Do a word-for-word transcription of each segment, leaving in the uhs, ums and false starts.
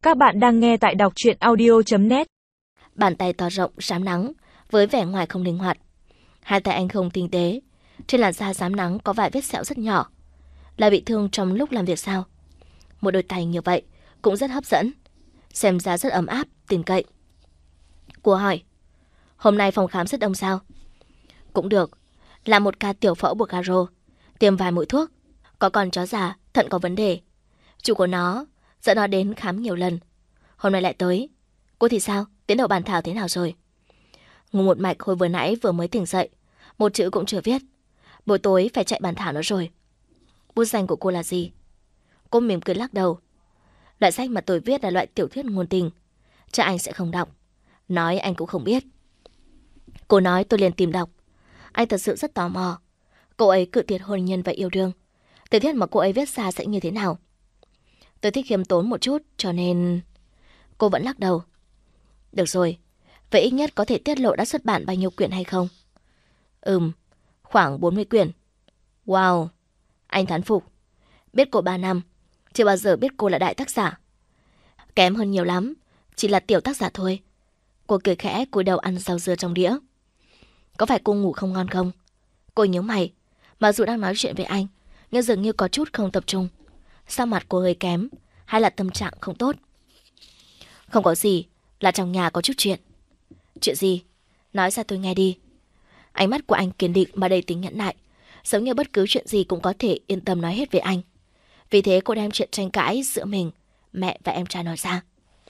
Các bạn đang nghe tại đọc truyện audio chấm net. Bàn tay to rộng, rám nắng, với vẻ ngoài không linh hoạt. Hai tay anh không tinh tế, trên làn da rám nắng có vài vết sẹo rất nhỏ. Là bị thương trong lúc làm việc sao? Một đôi tay như vậy cũng rất hấp dẫn, xem ra rất ấm áp, tin cậy. Cô hỏi, hôm nay phòng khám rất đông sao? Cũng được, là một ca tiểu phẫu buộc garo, tiêm vài mũi thuốc. Có con chó già, thận có vấn đề. Chủ của nó dẫn nó đến khám nhiều lần, hôm nay lại tới. Cô thì sao? Tiến độ bàn thảo thế nào rồi? Ngủ một mạch hồi vừa nãy vừa mới tỉnh dậy, một chữ cũng chưa viết. Buổi tối phải chạy bàn thảo nó rồi. Bút danh của cô là gì? Cô mỉm cười lắc đầu. Loại sách mà tôi viết là loại tiểu thuyết ngôn tình, chắc anh sẽ không đọc. Nói anh cũng không biết. Cô nói tôi liền tìm đọc. Anh thật sự rất tò mò. Cô ấy cự tuyệt hôn nhân và yêu đương. Tiểu thuyết mà cô ấy viết ra sẽ như thế nào? Tôi thích khiêm tốn một chút, cho nên... Cô vẫn lắc đầu. Được rồi, vậy ít nhất có thể tiết lộ đã xuất bản bao nhiêu quyển hay không? Ừm, khoảng bốn mươi quyển. Wow, anh thán phục. Biết cô ba năm, chưa bao giờ biết cô là đại tác giả. Kém hơn nhiều lắm, chỉ là tiểu tác giả thôi. Cô cười khẽ cúi đầu ăn rau dưa trong đĩa. Có phải cô ngủ không ngon không? Cô nhíu mày, mặc dù đang nói chuyện với anh, nhưng dường như có chút không tập trung. Sao mặt cô hơi kém, hay là tâm trạng không tốt? Không có gì, là trong nhà có chút chuyện. Chuyện gì? Nói ra tôi nghe đi. Ánh mắt của anh kiên định mà đầy tính nhẫn nại, giống như bất cứ chuyện gì cũng có thể yên tâm nói hết với anh. Vì thế cô đem chuyện tranh cãi giữa mình, mẹ và em trai nói ra.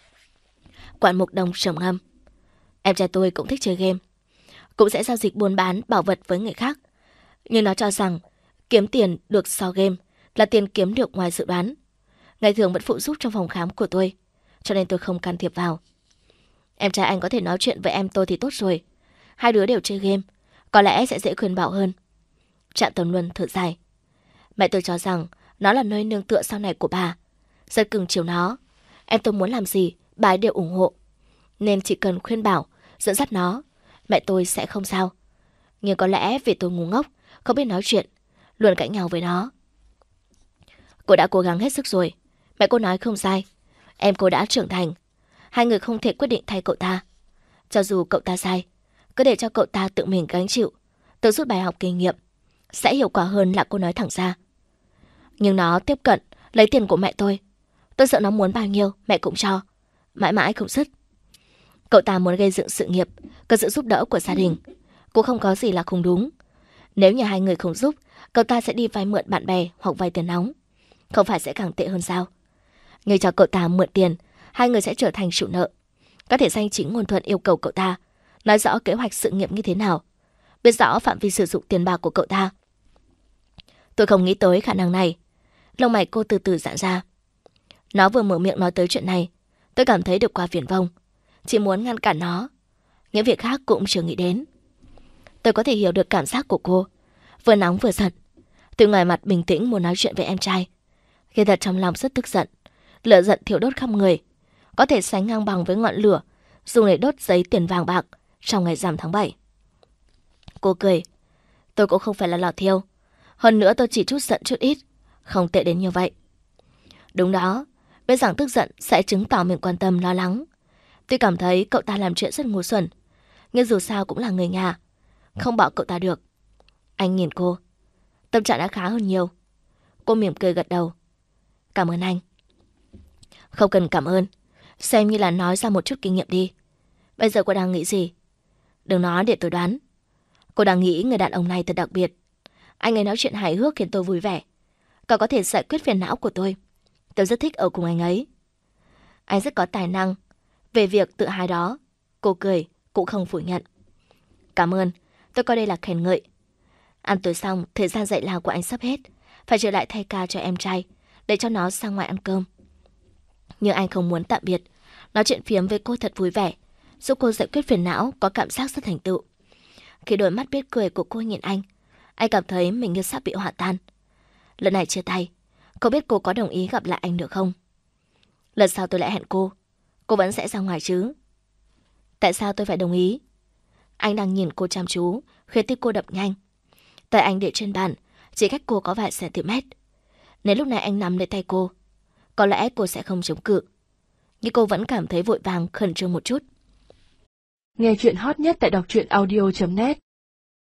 Quản mục đồng trầm ngâm. Em trai tôi cũng thích chơi game, cũng sẽ giao dịch buôn bán bảo vật với người khác. Nhưng nó cho rằng kiếm tiền được sau game là tiền kiếm được ngoài dự đoán. Ngày thường vẫn phụ giúp trong phòng khám của tôi, cho nên tôi không can thiệp vào. Em trai anh có thể nói chuyện với em tôi thì tốt rồi. Hai đứa đều chơi game, có lẽ sẽ dễ khuyên bảo hơn. Trạm Tần Luân thở dài. Mẹ tôi cho rằng nó là nơi nương tựa sau này của bà, rất cưng chiều nó. Em tôi muốn làm gì, bà ấy đều ủng hộ. Nên chỉ cần khuyên bảo, dẫn dắt nó, mẹ tôi sẽ không sao. Nhưng có lẽ vì tôi ngu ngốc, không biết nói chuyện, luôn cãi nhau với nó. Cô đã cố gắng hết sức rồi. Mẹ cô nói không sai. Em cô đã trưởng thành. Hai người không thể quyết định thay cậu ta. Cho dù cậu ta sai, cứ để cho cậu ta tự mình gánh chịu, tự rút bài học kinh nghiệm, sẽ hiệu quả hơn là cô nói thẳng ra. Nhưng nó tiếp cận, lấy tiền của mẹ tôi. Tôi sợ nó muốn bao nhiêu, mẹ cũng cho. Mãi mãi không dứt. Cậu ta muốn gây dựng sự nghiệp, cần sự giúp đỡ của gia đình. Cũng không có gì là không đúng. Nếu như hai người không giúp, cậu ta sẽ đi vay mượn bạn bè hoặc vay tiền nóng. Không phải sẽ càng tệ hơn sao? Người cho cậu ta mượn tiền, hai người sẽ trở thành chủ nợ. Có thể danh chính ngôn thuận yêu cầu cậu ta nói rõ kế hoạch sự nghiệp như thế nào, biết rõ phạm vi sử dụng tiền bạc của cậu ta. Tôi không nghĩ tới khả năng này. Lông mày cô từ từ giãn ra. Nó vừa mở miệng nói tới chuyện này, tôi cảm thấy được qua viển vông. Chỉ muốn ngăn cản nó, những việc khác cũng chưa nghĩ đến. Tôi có thể hiểu được cảm giác của cô, vừa nóng vừa giận. Từ ngoài mặt bình tĩnh muốn nói chuyện với em trai, khi thật trong lòng rất tức giận. Lửa giận thiêu đốt khắp người, có thể sánh ngang bằng với ngọn lửa dùng để đốt giấy tiền vàng bạc trong ngày rằm tháng bảy. Cô cười. Tôi cũng không phải là lò thiêu. Hơn nữa tôi chỉ chút giận chút ít, không tệ đến như vậy. Đúng đó, biết rằng tức giận sẽ chứng tỏ mình quan tâm lo lắng. Tôi cảm thấy cậu ta làm chuyện rất ngu xuẩn, nhưng dù sao cũng là người nhà, không bỏ cậu ta được. Anh nhìn cô, tâm trạng đã khá hơn nhiều. Cô mỉm cười gật đầu. Cảm ơn anh. Không cần cảm ơn, xem như là nói ra một chút kinh nghiệm đi. Bây giờ cô đang nghĩ gì? Đừng nói để tôi đoán. Cô đang nghĩ người đàn ông này thật đặc biệt. Anh ấy nói chuyện hài hước khiến tôi vui vẻ. Cậu có thể giải quyết phiền não của tôi. Tôi rất thích ở cùng anh ấy. Anh rất có tài năng. Về việc tự hài đó, cô cười, cũng không phủ nhận. Cảm ơn, tôi coi đây là khen ngợi. Ăn tối xong, thời gian dạy lao của anh sắp hết. Phải trở lại thay ca cho em trai, để cho nó sang ngoài ăn cơm. Nhưng anh không muốn tạm biệt. Nói chuyện phiếm với cô thật vui vẻ, giúp cô giải quyết phiền não, có cảm giác rất thành tựu. Khi đôi mắt biết cười của cô nhìn anh, anh cảm thấy mình như sắp bị hòa tan. Lần này chia tay, không biết cô có đồng ý gặp lại anh được không? Lần sau tôi lại hẹn cô, cô vẫn sẽ ra ngoài chứ? Tại sao tôi phải đồng ý? Anh đang nhìn cô chăm chú, khiến tim cô đập nhanh. Tay anh để trên bàn, chỉ cách cô có vài cm. Nếu lúc này anh nắm lấy tay cô, có lẽ cô sẽ không chống cự. nhưng cô vẫn cảm thấy vội vàng, khẩn trương một chút. Nghe chuyện hot nhất tại đọc truyện audio chấm net.